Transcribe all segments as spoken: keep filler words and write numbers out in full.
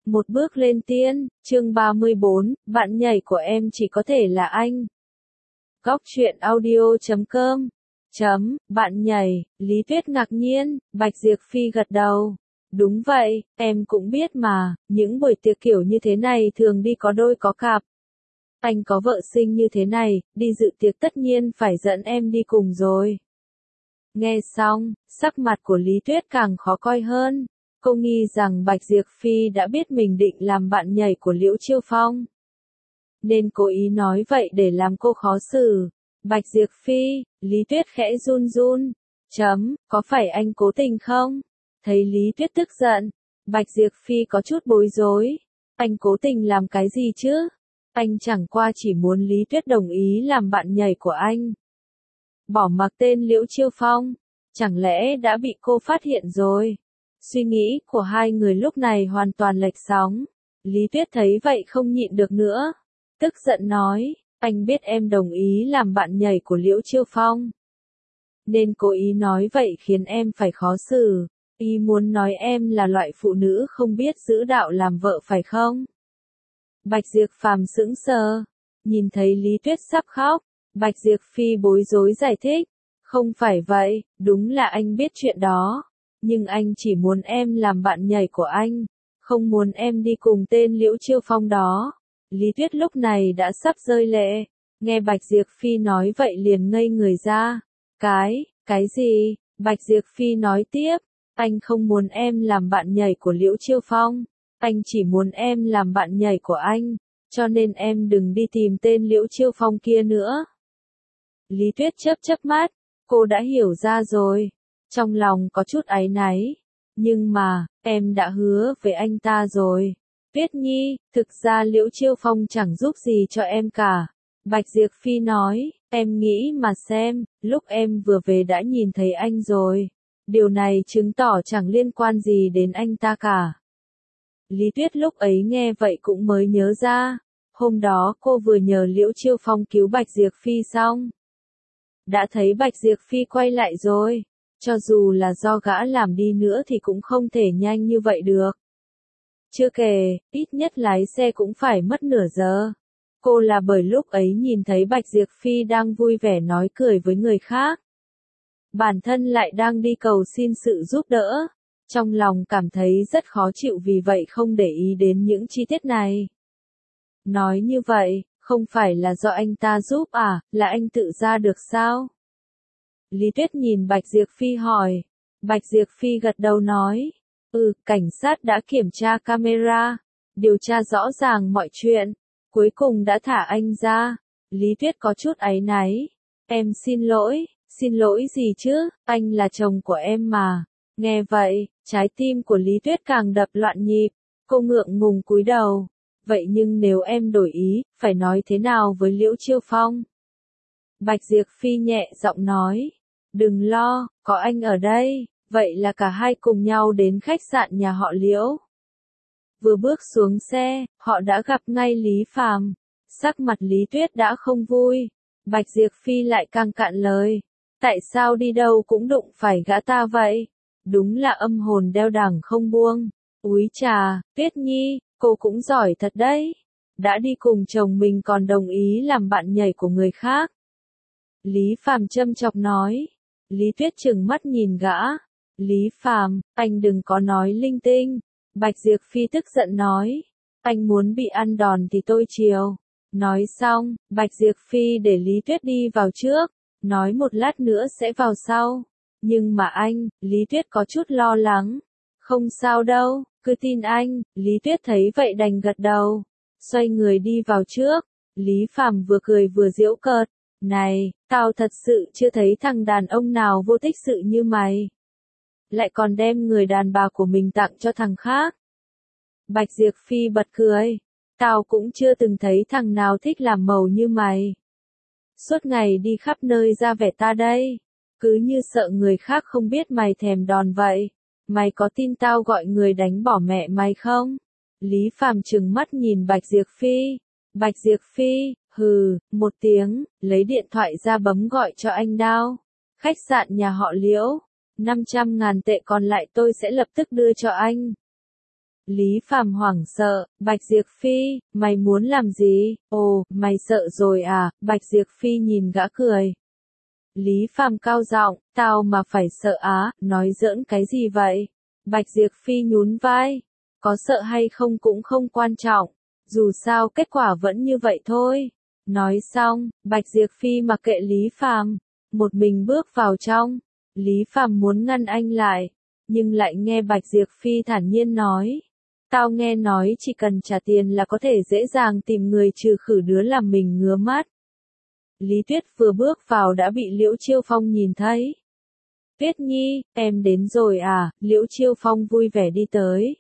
Một bước lên tiên, chương ba mươi bốn, bạn nhảy của em chỉ có thể là anh. Góc truyện audio chấm com Chấm, bạn nhảy, Lý Tuyết ngạc nhiên, Bạch Diệp Phi gật đầu. Đúng vậy, em cũng biết mà, những buổi tiệc kiểu như thế này thường đi có đôi có cặp. Anh có vợ xinh như thế này, đi dự tiệc tất nhiên phải dẫn em đi cùng rồi. Nghe xong, sắc mặt của Lý Tuyết càng khó coi hơn. Cô nghi rằng Bạch Diệp Phi đã biết mình định làm bạn nhảy của Liễu Chiêu Phong, nên cố ý nói vậy để làm cô khó xử. Bạch Diệp Phi, Lý Tuyết khẽ run run. Chấm, có phải anh cố tình không? Thấy Lý Tuyết tức giận, Bạch Diệp Phi có chút bối rối. Anh cố tình làm cái gì chứ? Anh chẳng qua chỉ muốn Lý Tuyết đồng ý làm bạn nhảy của anh. Bỏ mặc tên Liễu Chiêu Phong, chẳng lẽ đã bị cô phát hiện rồi? Suy nghĩ của hai người lúc này hoàn toàn lệch sóng. Lý Tuyết thấy vậy không nhịn được nữa. Tức giận nói, anh biết em đồng ý làm bạn nhảy của Liễu Chiêu Phong, nên cố ý nói vậy khiến em phải khó xử. Y muốn nói em là loại phụ nữ không biết giữ đạo làm vợ phải không? Bạch Diệp Phàm sững sờ, nhìn thấy Lý Tuyết sắp khóc, Bạch Diệp Phi bối rối giải thích. Không phải vậy, đúng là anh biết chuyện đó. Nhưng anh chỉ muốn em làm bạn nhảy của anh, không muốn em đi cùng tên Liễu Chiêu Phong đó. Lý Tuyết lúc này đã sắp rơi lệ, nghe Bạch Diệp Phi nói vậy liền ngây người ra. Cái, cái gì? Bạch Diệp Phi nói tiếp, anh không muốn em làm bạn nhảy của Liễu Chiêu Phong, anh chỉ muốn em làm bạn nhảy của anh, cho nên em đừng đi tìm tên Liễu Chiêu Phong kia nữa. Lý Tuyết chớp chớp mắt, cô đã hiểu ra rồi. Trong lòng có chút áy náy. Nhưng mà, em đã hứa với anh ta rồi. Tuyết Nhi, thực ra Liễu Chiêu Phong chẳng giúp gì cho em cả. Bạch Diệp Phi nói, em nghĩ mà xem, lúc em vừa về đã nhìn thấy anh rồi. Điều này chứng tỏ chẳng liên quan gì đến anh ta cả. Lý Tuyết lúc ấy nghe vậy cũng mới nhớ ra. Hôm đó cô vừa nhờ Liễu Chiêu Phong cứu Bạch Diệp Phi xong. Đã thấy Bạch Diệp Phi quay lại rồi. Cho dù là do gã làm đi nữa thì cũng không thể nhanh như vậy được. Chưa kể, ít nhất lái xe cũng phải mất nửa giờ. Cô là bởi lúc ấy nhìn thấy Bạch Diệp Phi đang vui vẻ nói cười với người khác. Bản thân lại đang đi cầu xin sự giúp đỡ. Trong lòng cảm thấy rất khó chịu vì vậy không để ý đến những chi tiết này. Nói như vậy, không phải là do anh ta giúp à, là anh tự ra được sao? Lý Tuyết nhìn Bạch Diệp Phi hỏi. Bạch Diệp Phi gật đầu nói. Ừ, cảnh sát đã kiểm tra camera, điều tra rõ ràng mọi chuyện, cuối cùng đã thả anh ra. Lý Tuyết có chút áy náy. Em xin lỗi, xin lỗi gì chứ, anh là chồng của em mà. Nghe vậy, trái tim của Lý Tuyết càng đập loạn nhịp, cô ngượng ngùng cúi đầu. Vậy nhưng nếu em đổi ý, phải nói thế nào với Liễu Chiêu Phong? Bạch Diệp Phi nhẹ giọng nói. Đừng lo, có anh ở đây. Vậy là cả hai cùng nhau đến khách sạn nhà họ Liễu. Vừa bước xuống xe, họ đã gặp ngay Lý Phàm. Sắc mặt Lý Tuyết đã không vui. Bạch Diệp Phi lại càng cạn lời. Tại sao đi đâu cũng đụng phải gã ta vậy? Đúng là âm hồn đeo đằng không buông. Úi trà, Tuyết Nhi, cô cũng giỏi thật đấy. Đã đi cùng chồng mình còn đồng ý làm bạn nhảy của người khác. Lý Phàm châm chọc nói. Lý Tuyết trừng mắt nhìn gã. Lý Phàm, anh đừng có nói linh tinh. Bạch Diệp Phi tức giận nói. Anh muốn bị ăn đòn thì tôi chiều. Nói xong, Bạch Diệp Phi để Lý Tuyết đi vào trước. Nói một lát nữa sẽ vào sau. Nhưng mà anh, Lý Tuyết có chút lo lắng. Không sao đâu, cứ tin anh. Lý Tuyết thấy vậy đành gật đầu. Xoay người đi vào trước. Lý Phàm vừa cười vừa giễu cợt. Này, tao thật sự chưa thấy thằng đàn ông nào vô tích sự như mày. Lại còn đem người đàn bà của mình tặng cho thằng khác. Bạch Diệp Phi bật cười. Tao cũng chưa từng thấy thằng nào thích làm màu như mày. Suốt ngày đi khắp nơi ra vẻ ta đây. Cứ như sợ người khác không biết mày thèm đòn vậy. Mày có tin tao gọi người đánh bỏ mẹ mày không? Lý Phàm trừng mắt nhìn Bạch Diệp Phi. Bạch Diệp Phi, hừ, một tiếng, lấy điện thoại ra bấm gọi cho anh Đao. Khách sạn nhà họ Liễu. năm trăm ngàn tệ còn lại tôi sẽ lập tức đưa cho anh. Lý Phàm hoảng sợ, Bạch Diệp Phi, mày muốn làm gì? Ồ, mày sợ rồi à? Bạch Diệp Phi nhìn gã cười. Lý Phàm cao giọng, tao mà phải sợ á, nói giỡn cái gì vậy? Bạch Diệp Phi nhún vai, có sợ hay không cũng không quan trọng, dù sao kết quả vẫn như vậy thôi. Nói xong, Bạch Diệp Phi mặc kệ Lý Phàm, một mình bước vào trong. Lý Phàm muốn ngăn anh lại, nhưng lại nghe Bạch Diệp Phi thản nhiên nói. Tao nghe nói chỉ cần trả tiền là có thể dễ dàng tìm người trừ khử đứa làm mình ngứa mắt. Lý Tuyết vừa bước vào đã bị Liễu Chiêu Phong nhìn thấy. Tuyết Nhi, em đến rồi à? Liễu Chiêu Phong vui vẻ đi tới.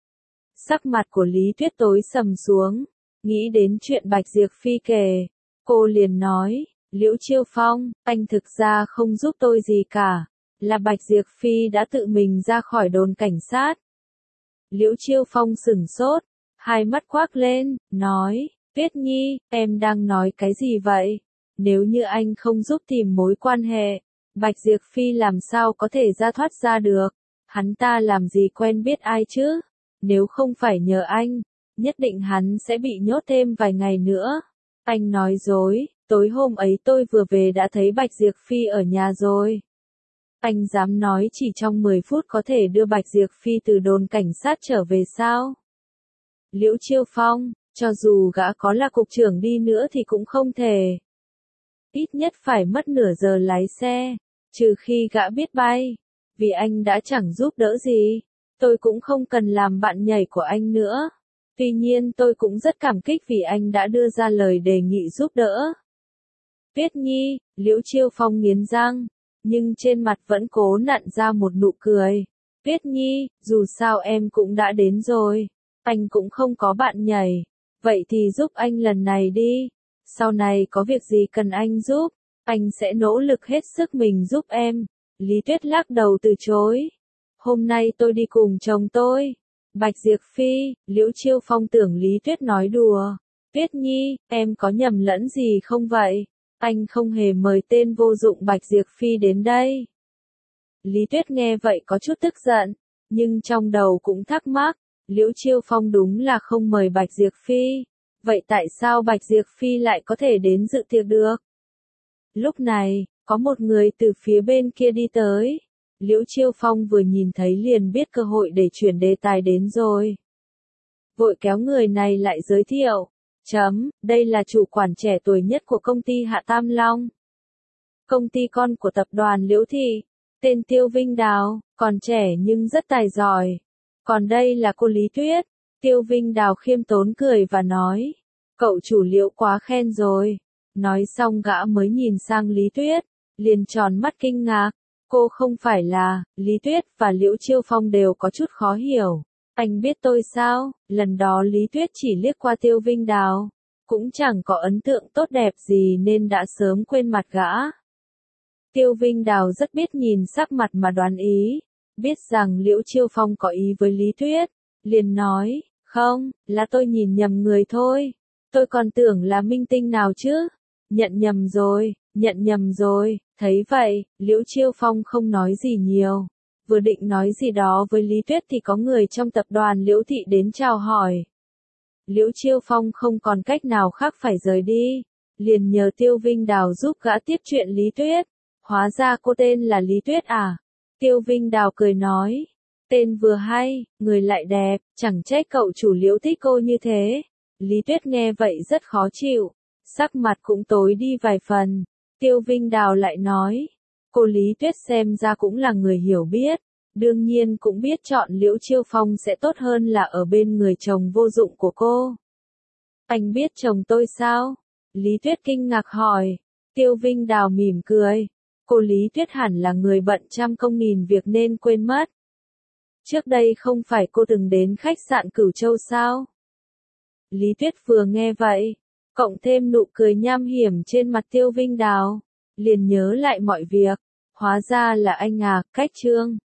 Sắc mặt của Lý Tuyết tối sầm xuống, nghĩ đến chuyện Bạch Diệp Phi kể. Cô liền nói, Liễu Chiêu Phong, anh thực ra không giúp tôi gì cả, là Bạch Diệp Phi đã tự mình ra khỏi đồn cảnh sát. Liễu Chiêu Phong sửng sốt, hai mắt khoác lên, nói, Tuyết Nhi, em đang nói cái gì vậy? Nếu như anh không giúp tìm mối quan hệ, Bạch Diệp Phi làm sao có thể ra thoát ra được? Hắn ta làm gì quen biết ai chứ? Nếu không phải nhờ anh, nhất định hắn sẽ bị nhốt thêm vài ngày nữa. Anh nói dối, tối hôm ấy tôi vừa về đã thấy Bạch Diệp Phi ở nhà rồi. Anh dám nói chỉ trong mười phút có thể đưa Bạch Diệp Phi từ đồn cảnh sát trở về sao? Liễu Chiêu Phong, cho dù gã có là cục trưởng đi nữa thì cũng không thể. Ít nhất phải mất nửa giờ lái xe, trừ khi gã biết bay. Vì anh đã chẳng giúp đỡ gì, tôi cũng không cần làm bạn nhảy của anh nữa. Tuy nhiên tôi cũng rất cảm kích vì anh đã đưa ra lời đề nghị giúp đỡ. Tuyết Nhi, Liễu Chiêu Phong nghiến răng, nhưng trên mặt vẫn cố nặn ra một nụ cười. Tuyết Nhi, dù sao em cũng đã đến rồi, anh cũng không có bạn nhảy, vậy thì giúp anh lần này đi. Sau này có việc gì cần anh giúp, anh sẽ nỗ lực hết sức mình giúp em. Lý Tuyết lắc đầu từ chối. Hôm nay tôi đi cùng chồng tôi. Bạch Diệp Phi, Liễu Chiêu Phong tưởng Lý Tuyết nói đùa. Tuyết Nhi, em có nhầm lẫn gì không vậy? Anh không hề mời tên vô dụng Bạch Diệp Phi đến đây. Lý Tuyết nghe vậy có chút tức giận, nhưng trong đầu cũng thắc mắc, Liễu Chiêu Phong đúng là không mời Bạch Diệp Phi. Vậy tại sao Bạch Diệp Phi lại có thể đến dự tiệc được? Lúc này, có một người từ phía bên kia đi tới. Liễu Chiêu Phong vừa nhìn thấy liền biết cơ hội để chuyển đề tài đến rồi. Vội kéo người này lại giới thiệu. Chấm, đây là chủ quản trẻ tuổi nhất của công ty Hạ Tam Long. Công ty con của tập đoàn Liễu Thị. Tên Tiêu Vinh Đào, còn trẻ nhưng rất tài giỏi. Còn đây là cô Lý Tuyết. Tiêu Vinh Đào khiêm tốn cười và nói. Cậu chủ Liễu quá khen rồi. Nói xong gã mới nhìn sang Lý Tuyết, liền tròn mắt kinh ngạc. Cô không phải là, Lý Tuyết và Liễu Chiêu Phong đều có chút khó hiểu. Anh biết tôi sao? Lần đó Lý Tuyết chỉ liếc qua Tiêu Vinh Đào, cũng chẳng có ấn tượng tốt đẹp gì nên đã sớm quên mặt gã. Tiêu Vinh Đào rất biết nhìn sắc mặt mà đoán ý, biết rằng Liễu Chiêu Phong có ý với Lý Tuyết, liền nói, không, là tôi nhìn nhầm người thôi, tôi còn tưởng là minh tinh nào chứ, nhận nhầm rồi, nhận nhầm rồi, thấy vậy, Liễu Chiêu Phong không nói gì nhiều. Vừa định nói gì đó với Lý Tuyết thì có người trong tập đoàn Liễu Thị đến chào hỏi. Liễu Chiêu Phong không còn cách nào khác phải rời đi, liền nhờ Tiêu Vinh Đào giúp gã tiếp chuyện Lý Tuyết. Hóa ra cô tên là Lý Tuyết à? Tiêu Vinh Đào cười nói, tên vừa hay, người lại đẹp, chẳng trách cậu chủ Liễu thích cô như thế. Lý Tuyết nghe vậy rất khó chịu, sắc mặt cũng tối đi vài phần. Tiêu Vinh Đào lại nói, cô Lý Tuyết xem ra cũng là người hiểu biết, đương nhiên cũng biết chọn Liễu Chiêu Phong sẽ tốt hơn là ở bên người chồng vô dụng của cô. Anh biết chồng tôi sao? Lý Tuyết kinh ngạc hỏi. Tiêu Vinh Đào mỉm cười. Cô Lý Tuyết hẳn là người bận trăm công nghìn việc nên quên mất. Trước đây không phải cô từng đến khách sạn Cửu Châu sao? Lý Tuyết vừa nghe vậy, cộng thêm nụ cười nham hiểm trên mặt Tiêu Vinh Đào, liền nhớ lại mọi việc. Hóa ra là anh à, Cách Trương.